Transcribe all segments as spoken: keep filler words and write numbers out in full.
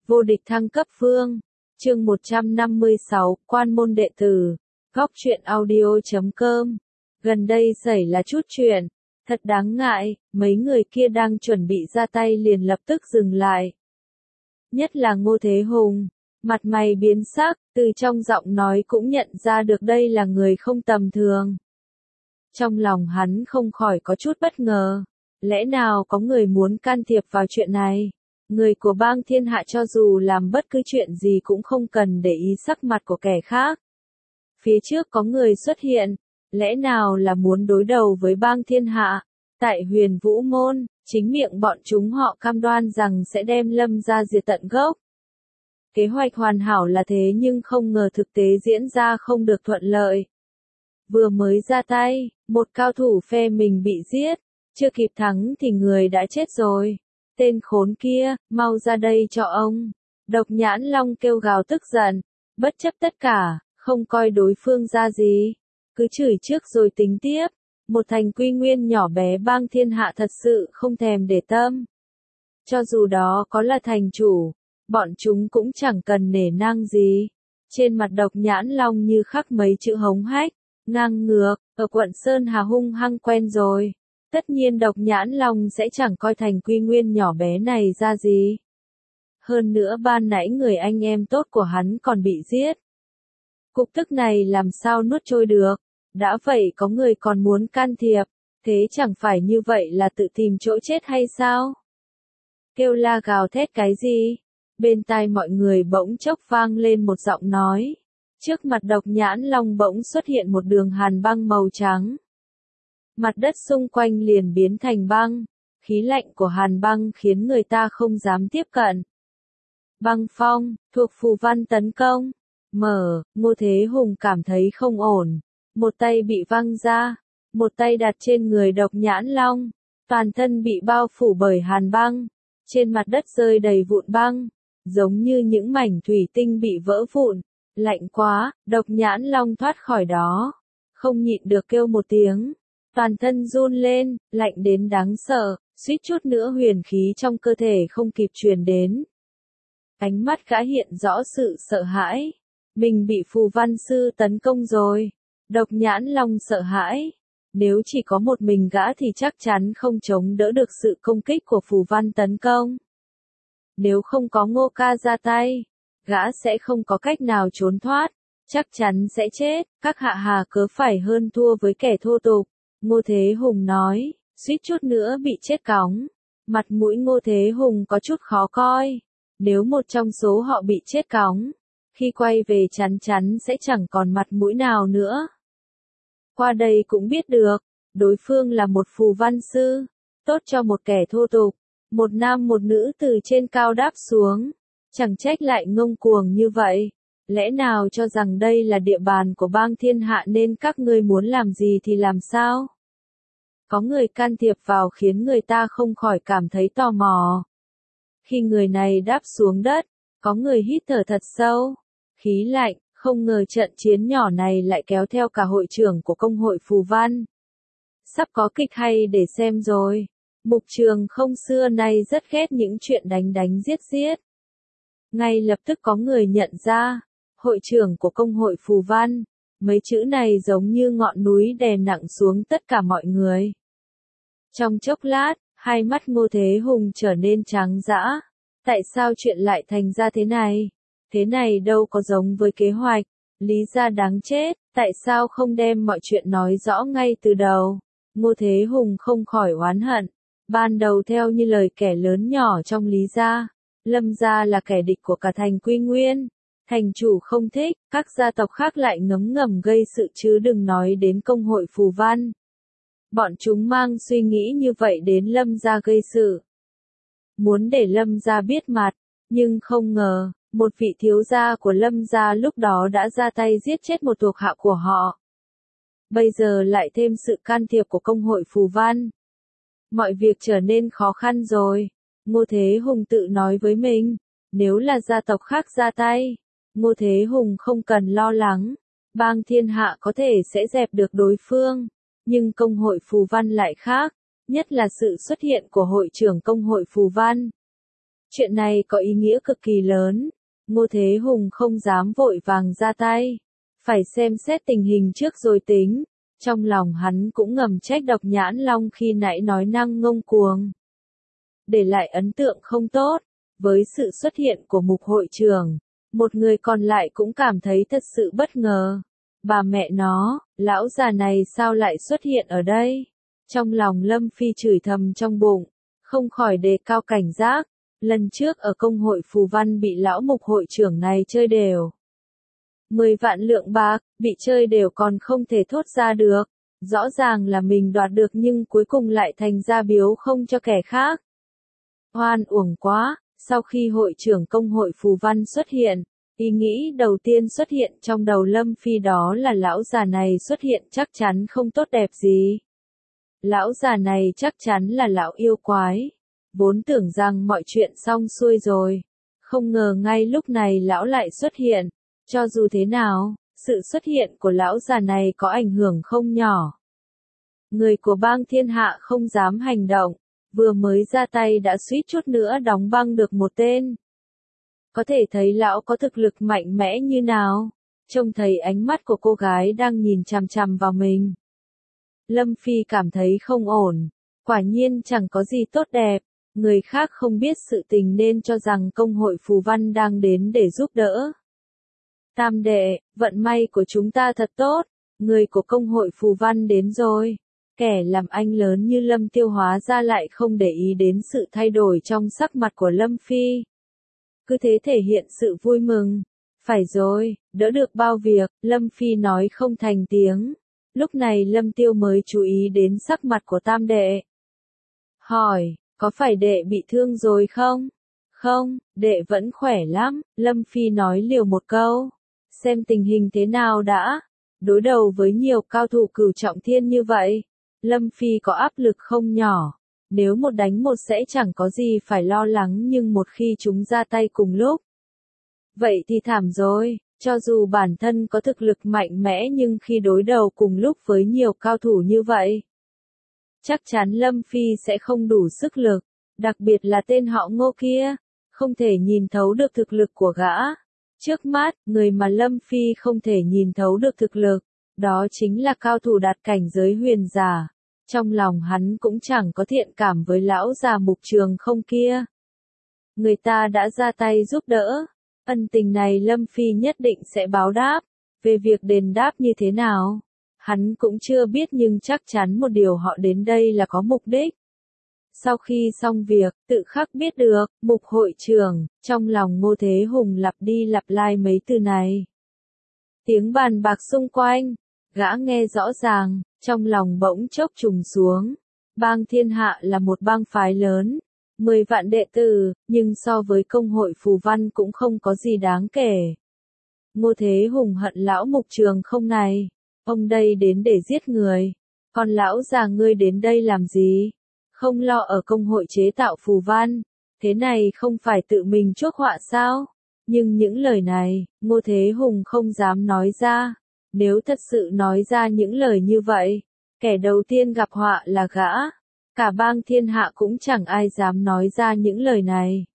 Vô địch thăng cấp vương. Chương một trăm năm mươi sáu, Quan môn đệ tử. Góc truyện audio chấm com. Gần đây xảy là chút chuyện, thật đáng ngại, mấy người kia đang chuẩn bị ra tay liền lập tức dừng lại. Nhất là Ngô Thế Hùng, mặt mày biến sắc, từ trong giọng nói cũng nhận ra được đây là người không tầm thường. Trong lòng hắn không khỏi có chút bất ngờ, lẽ nào có người muốn can thiệp vào chuyện này? Người của bang thiên hạ cho dù làm bất cứ chuyện gì cũng không cần để ý sắc mặt của kẻ khác. Phía trước có người xuất hiện, lẽ nào là muốn đối đầu với bang thiên hạ? Tại Huyền Vũ Môn, chính miệng bọn chúng họ cam đoan rằng sẽ đem Lâm ra diệt tận gốc. Kế hoạch hoàn hảo là thế nhưng không ngờ thực tế diễn ra không được thuận lợi. Vừa mới ra tay, một cao thủ phe mình bị giết, chưa kịp thắng thì người đã chết rồi. Tên khốn kia, mau ra đây cho ông. Độc Nhãn Long kêu gào tức giận, bất chấp tất cả, không coi đối phương ra gì. Cứ chửi trước rồi tính tiếp. Một thành quy nguyên nhỏ bé bang thiên hạ thật sự không thèm để tâm. Cho dù đó có là thành chủ, bọn chúng cũng chẳng cần nể nang gì. Trên mặt Độc Nhãn Long như khắc mấy chữ hống hách, ngang ngược, ở quận Sơn Hà hung hăng quen rồi. Tất nhiên Độc Nhãn Long sẽ chẳng coi thành quy nguyên nhỏ bé này ra gì. Hơn nữa ban nãy người anh em tốt của hắn còn bị giết. Cục tức này làm sao nuốt trôi được, đã vậy có người còn muốn can thiệp, thế chẳng phải như vậy là tự tìm chỗ chết hay sao? Kêu la gào thét cái gì? Bên tai mọi người bỗng chốc vang lên một giọng nói. Trước mặt Độc Nhãn Long bỗng xuất hiện một đường hàn băng màu trắng. Mặt đất xung quanh liền biến thành băng, khí lạnh của hàn băng khiến người ta không dám tiếp cận. Băng phong, thuộc phù văn tấn công. Mở, Ngô Thế Hùng cảm thấy không ổn. Một tay bị văng ra, một tay đặt trên người Độc Nhãn Long. Toàn thân bị bao phủ bởi hàn băng. Trên mặt đất rơi đầy vụn băng, giống như những mảnh thủy tinh bị vỡ vụn. Lạnh quá, Độc Nhãn Long thoát khỏi đó. Không nhịn được kêu một tiếng. Toàn thân run lên, lạnh đến đáng sợ, suýt chút nữa huyền khí trong cơ thể không kịp truyền đến. Ánh mắt gã hiện rõ sự sợ hãi. Mình bị phù văn sư tấn công rồi. Độc Nhãn Long sợ hãi. Nếu chỉ có một mình gã thì chắc chắn không chống đỡ được sự công kích của phù văn tấn công. Nếu không có Ngô ca ra tay, gã sẽ không có cách nào trốn thoát. Chắc chắn sẽ chết, các hạ hà cớ phải hơn thua với kẻ thô tục. Ngô Thế Hùng nói, suýt chút nữa bị chết cóng. Mặt mũi Ngô Thế Hùng có chút khó coi. Nếu một trong số họ bị chết cóng, khi quay về chắn chắn sẽ chẳng còn mặt mũi nào nữa. Qua đây cũng biết được, đối phương là một phù văn sư, tốt cho một kẻ thô tục. Một nam một nữ từ trên cao đáp xuống, chẳng trách lại ngông cuồng như vậy. Lẽ nào cho rằng đây là địa bàn của bang thiên hạ nên các ngươi muốn làm gì thì làm sao? Có người can thiệp vào khiến người ta không khỏi cảm thấy tò mò. Khi người này đáp xuống đất, có người hít thở thật sâu. Khí lạnh, không ngờ trận chiến nhỏ này lại kéo theo cả hội trưởng của công hội phù văn. Sắp có kịch hay để xem rồi. Mục Trường Không xưa nay rất ghét những chuyện đánh đánh giết giết. Ngay lập tức có người nhận ra, hội trưởng của công hội phù văn, mấy chữ này giống như ngọn núi đè nặng xuống tất cả mọi người. Trong chốc lát, hai mắt Ngô Thế Hùng trở nên trắng dã. Tại sao chuyện lại thành ra thế này? Thế này đâu có giống với kế hoạch. Lý gia đáng chết, tại sao không đem mọi chuyện nói rõ ngay từ đầu? Ngô Thế Hùng không khỏi oán hận. Ban đầu theo như lời kẻ lớn nhỏ trong Lý gia, Lâm gia là kẻ địch của cả thành Quy Nguyên. Thành chủ không thích, các gia tộc khác lại ngấm ngầm gây sự chứ đừng nói đến công hội phù văn. Bọn chúng mang suy nghĩ như vậy đến Lâm gia gây sự. Muốn để Lâm gia biết mặt, nhưng không ngờ, một vị thiếu gia của Lâm gia lúc đó đã ra tay giết chết một thuộc hạ của họ. Bây giờ lại thêm sự can thiệp của công hội phù văn. Mọi việc trở nên khó khăn rồi. Ngô Thế Hùng tự nói với mình, nếu là gia tộc khác ra tay, Ngô Thế Hùng không cần lo lắng. Bang thiên hạ có thể sẽ dẹp được đối phương. Nhưng công hội phù văn lại khác, nhất là sự xuất hiện của hội trưởng công hội phù văn. Chuyện này có ý nghĩa cực kỳ lớn. Ngô Thế Hùng không dám vội vàng ra tay. Phải xem xét tình hình trước rồi tính. Trong lòng hắn cũng ngầm trách Độc Nhãn Long khi nãy nói năng ngông cuồng. Để lại ấn tượng không tốt. Với sự xuất hiện của mục hội trưởng, một người còn lại cũng cảm thấy thật sự bất ngờ. Bà mẹ nó, lão già này sao lại xuất hiện ở đây? Trong lòng Lâm Phi chửi thầm trong bụng, không khỏi đề cao cảnh giác. Lần trước ở công hội phù văn bị lão mục hội trưởng này chơi đều. Mười vạn lượng bạc, bị chơi đều còn không thể thốt ra được. Rõ ràng là mình đoạt được nhưng cuối cùng lại thành ra biếu không cho kẻ khác. Hoan uổng quá, sau khi hội trưởng công hội phù văn xuất hiện, ý nghĩ đầu tiên xuất hiện trong đầu Lâm Phi đó là lão già này xuất hiện chắc chắn không tốt đẹp gì. Lão già này chắc chắn là lão yêu quái. Vốn tưởng rằng mọi chuyện xong xuôi rồi. Không ngờ ngay lúc này lão lại xuất hiện. Cho dù thế nào, sự xuất hiện của lão già này có ảnh hưởng không nhỏ. Người của bang thiên hạ không dám hành động. Vừa mới ra tay đã suýt chút nữa đóng băng được một tên. Có thể thấy lão có thực lực mạnh mẽ như nào. Trông thấy ánh mắt của cô gái đang nhìn chằm chằm vào mình. Lâm Phi cảm thấy không ổn. Quả nhiên chẳng có gì tốt đẹp. Người khác không biết sự tình nên cho rằng công hội phù văn đang đến để giúp đỡ. Tam đệ, vận may của chúng ta thật tốt. Người của công hội phù văn đến rồi. Kẻ làm anh lớn như Lâm Tiêu hóa ra lại không để ý đến sự thay đổi trong sắc mặt của Lâm Phi. Cứ thế thể hiện sự vui mừng. Phải rồi, đỡ được bao việc, Lâm Phi nói không thành tiếng. Lúc này Lâm Tiêu mới chú ý đến sắc mặt của tam đệ. Hỏi, có phải đệ bị thương rồi không? Không, đệ vẫn khỏe lắm, Lâm Phi nói liều một câu. Xem tình hình thế nào đã. Đối đầu với nhiều cao thủ cửu trọng thiên như vậy, Lâm Phi có áp lực không nhỏ. Nếu một đánh một sẽ chẳng có gì phải lo lắng nhưng một khi chúng ra tay cùng lúc. Vậy thì thảm rồi, cho dù bản thân có thực lực mạnh mẽ nhưng khi đối đầu cùng lúc với nhiều cao thủ như vậy, chắc chắn Lâm Phi sẽ không đủ sức lực, đặc biệt là tên họ Ngô kia, không thể nhìn thấu được thực lực của gã. Trước mắt, người mà Lâm Phi không thể nhìn thấu được thực lực, đó chính là cao thủ đạt cảnh giới huyền giả. Trong lòng hắn cũng chẳng có thiện cảm với lão già mục trường không kia. Người ta đã ra tay giúp đỡ, ân tình này Lâm Phi nhất định sẽ báo đáp. Về việc đền đáp như thế nào, hắn cũng chưa biết nhưng chắc chắn một điều họ đến đây là có mục đích. Sau khi xong việc, tự khắc biết được, mục hội trưởng, trong lòng Ngô Thế Hùng lặp đi lặp lại mấy từ này. Tiếng bàn bạc xung quanh, gã nghe rõ ràng, trong lòng bỗng chốc trùng xuống. Bang thiên hạ là một bang phái lớn, mười vạn đệ tử, nhưng so với công hội phù văn cũng không có gì đáng kể. Ngô Thế Hùng hận lão mục trường không này, ông đây đến để giết người, còn lão già ngươi đến đây làm gì? Không lo ở công hội chế tạo phù văn, thế này không phải tự mình chuốc họa sao? Nhưng những lời này, Ngô Thế Hùng không dám nói ra. Nếu thật sự nói ra những lời như vậy, kẻ đầu tiên gặp họa là gã. Cả bang thiên hạ cũng chẳng ai dám nói ra những lời này.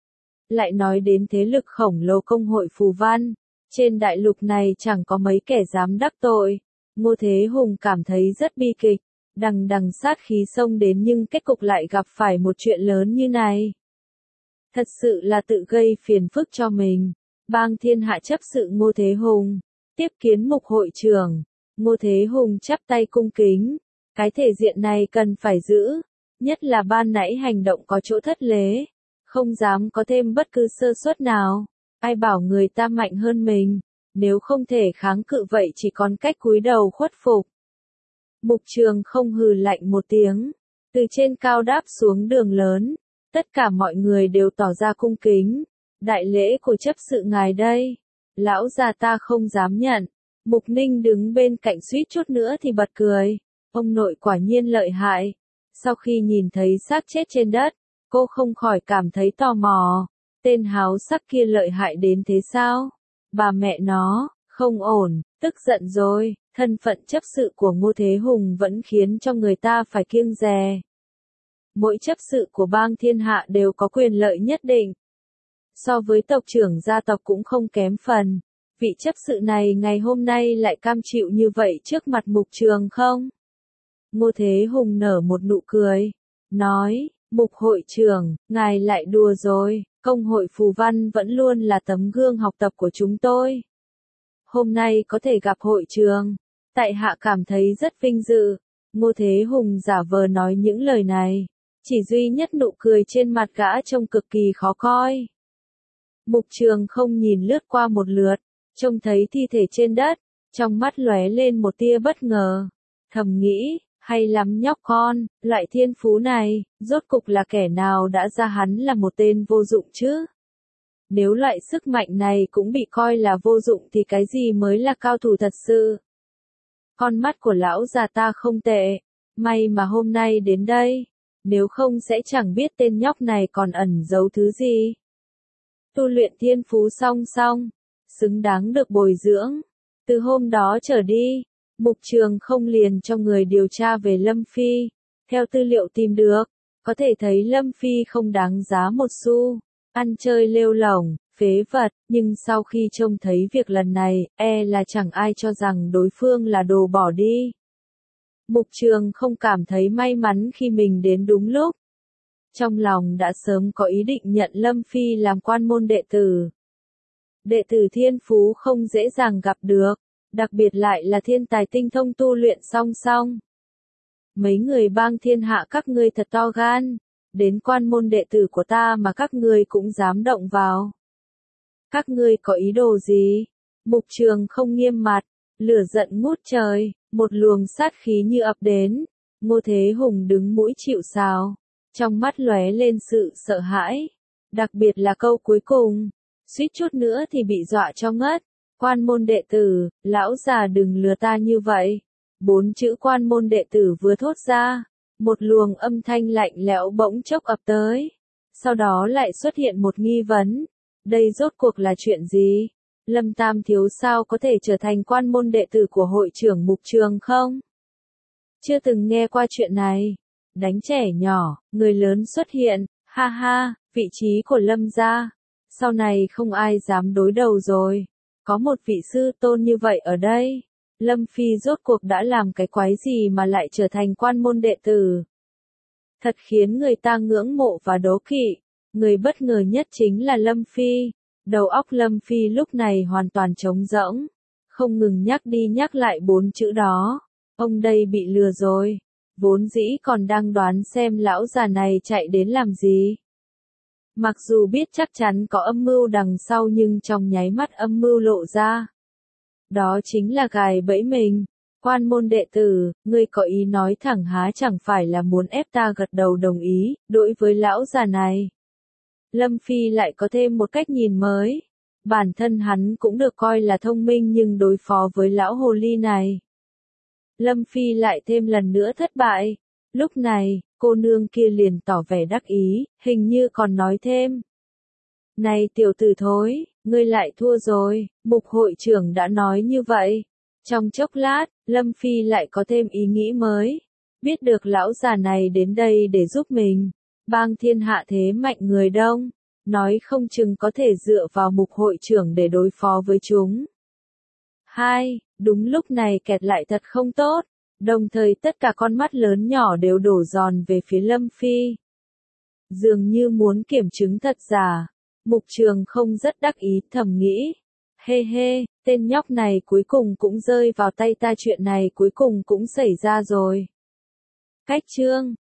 Lại nói đến thế lực khổng lồ công hội phù văn, trên đại lục này chẳng có mấy kẻ dám đắc tội. Ngô Thế Hùng cảm thấy rất bi kịch, đằng đằng sát khí xông đến nhưng kết cục lại gặp phải một chuyện lớn như này. Thật sự là tự gây phiền phức cho mình. Bang thiên hạ chấp sự Ngô Thế Hùng, tiếp kiến mục hội trưởng. Ngô Thế Hùng chắp tay cung kính. Cái thể diện này cần phải giữ, nhất là ban nãy hành động có chỗ thất lễ, không dám có thêm bất cứ sơ suất nào. Ai bảo người ta mạnh hơn mình, nếu không thể kháng cự vậy chỉ còn cách cúi đầu khuất phục. Mục trường không hừ lạnh một tiếng, từ trên cao đáp xuống đường lớn, tất cả mọi người đều tỏ ra cung kính. Đại lễ của chấp sự ngài đây, lão già ta không dám nhận. Mục Ninh đứng bên cạnh suýt chút nữa thì bật cười. Ông nội quả nhiên lợi hại. Sau khi nhìn thấy xác chết trên đất, cô không khỏi cảm thấy tò mò. Tên háo sắc kia lợi hại đến thế sao? Bà mẹ nó, không ổn, tức giận rồi. Thân phận chấp sự của Ngô Thế Hùng vẫn khiến cho người ta phải kiêng dè. mỗi chấp sự của bang thiên hạ đều có quyền lợi nhất định. So với tộc trưởng gia tộc cũng không kém phần. Vị chấp sự này ngày hôm nay lại cam chịu như vậy trước mặt Mục Trường không? Ngô Thế Hùng nở một nụ cười, nói, Mục hội trưởng, ngài lại đùa rồi, công hội phù văn vẫn luôn là tấm gương học tập của chúng tôi. Hôm nay có thể gặp hội trưởng, tại hạ cảm thấy rất vinh dự. Ngô Thế Hùng giả vờ nói những lời này, chỉ duy nhất nụ cười trên mặt gã trông cực kỳ khó coi. Mục Trường không nhìn lướt qua một lượt, trông thấy thi thể trên đất, trong mắt lóe lên một tia bất ngờ, thầm nghĩ, hay lắm nhóc con, loại thiên phú này, rốt cục là kẻ nào đã ra hắn là một tên vô dụng chứ? Nếu loại sức mạnh này cũng bị coi là vô dụng thì cái gì mới là cao thủ thật sự? Con mắt của lão già ta không tệ, may mà hôm nay đến đây, nếu không sẽ chẳng biết tên nhóc này còn ẩn giấu thứ gì. Tu luyện thiên phú song song, xứng đáng được bồi dưỡng. Từ hôm đó trở đi, Mục Trường không liền cho người điều tra về Lâm Phi. Theo tư liệu tìm được, có thể thấy Lâm Phi không đáng giá một xu, ăn chơi lêu lỏng, phế vật, nhưng sau khi trông thấy việc lần này, e là chẳng ai cho rằng đối phương là đồ bỏ đi. Mục Trường không cảm thấy may mắn khi mình đến đúng lúc. Trong lòng đã sớm có ý định nhận Lâm Phi làm quan môn đệ tử. Đệ tử thiên phú không dễ dàng gặp được, đặc biệt lại là thiên tài tinh thông tu luyện song song. Mấy người bang thiên hạ các ngươi thật to gan, đến quan môn đệ tử của ta mà các ngươi cũng dám động vào. Các ngươi có ý đồ gì? Mục Trường không nghiêm mặt, lửa giận ngút trời, một luồng sát khí như ập đến. Ngô Thế Hùng đứng mũi chịu sào, trong mắt lóe lên sự sợ hãi, đặc biệt là câu cuối cùng, suýt chút nữa thì bị dọa cho ngất. Quan môn đệ tử, lão già đừng lừa ta như vậy. Bốn chữ quan môn đệ tử vừa thốt ra, một luồng âm thanh lạnh lẽo bỗng chốc ập tới. Sau đó lại xuất hiện một nghi vấn. Đây rốt cuộc là chuyện gì? Lâm Tam thiếu sao có thể trở thành quan môn đệ tử của hội trưởng Mục Trường không? Chưa từng nghe qua chuyện này. Đánh trẻ nhỏ, người lớn xuất hiện, ha ha, vị trí của Lâm gia. Sau này không ai dám đối đầu rồi. Có một vị sư tôn như vậy ở đây. Lâm Phi rốt cuộc đã làm cái quái gì mà lại trở thành quan môn đệ tử? Thật khiến người ta ngưỡng mộ và đố kỵ. Người bất ngờ nhất chính là Lâm Phi. Đầu óc Lâm Phi lúc này hoàn toàn trống rỗng. Không ngừng nhắc đi nhắc lại bốn chữ đó. Ông đây bị lừa rồi. Vốn dĩ còn đang đoán xem lão già này chạy đến làm gì. Mặc dù biết chắc chắn có âm mưu đằng sau nhưng trong nháy mắt âm mưu lộ ra. Đó chính là gài bẫy mình. Quan môn đệ tử, ngươi có ý nói thẳng há chẳng phải là muốn ép ta gật đầu đồng ý, đối với lão già này. Lâm Phi lại có thêm một cách nhìn mới. Bản thân hắn cũng được coi là thông minh nhưng đối phó với lão hồ ly này. Lâm Phi lại thêm lần nữa thất bại. Lúc này, cô nương kia liền tỏ vẻ đắc ý, hình như còn nói thêm. Này tiểu tử thối, ngươi lại thua rồi, Mục hội trưởng đã nói như vậy. Trong chốc lát, Lâm Phi lại có thêm ý nghĩ mới. Biết được lão già này đến đây để giúp mình. Bang thiên hạ thế mạnh người đông. Nói không chừng có thể dựa vào Mục hội trưởng để đối phó với chúng. Hai, đúng lúc này kẹt lại thật không tốt. Đồng thời tất cả con mắt lớn nhỏ đều đổ dồn về phía Lâm Phi. Dường như muốn kiểm chứng thật giả. Mục Trường không rất đắc ý thầm nghĩ. Hê hê, tên nhóc này cuối cùng cũng rơi vào tay ta chuyện này cuối cùng cũng xảy ra rồi. Cách chương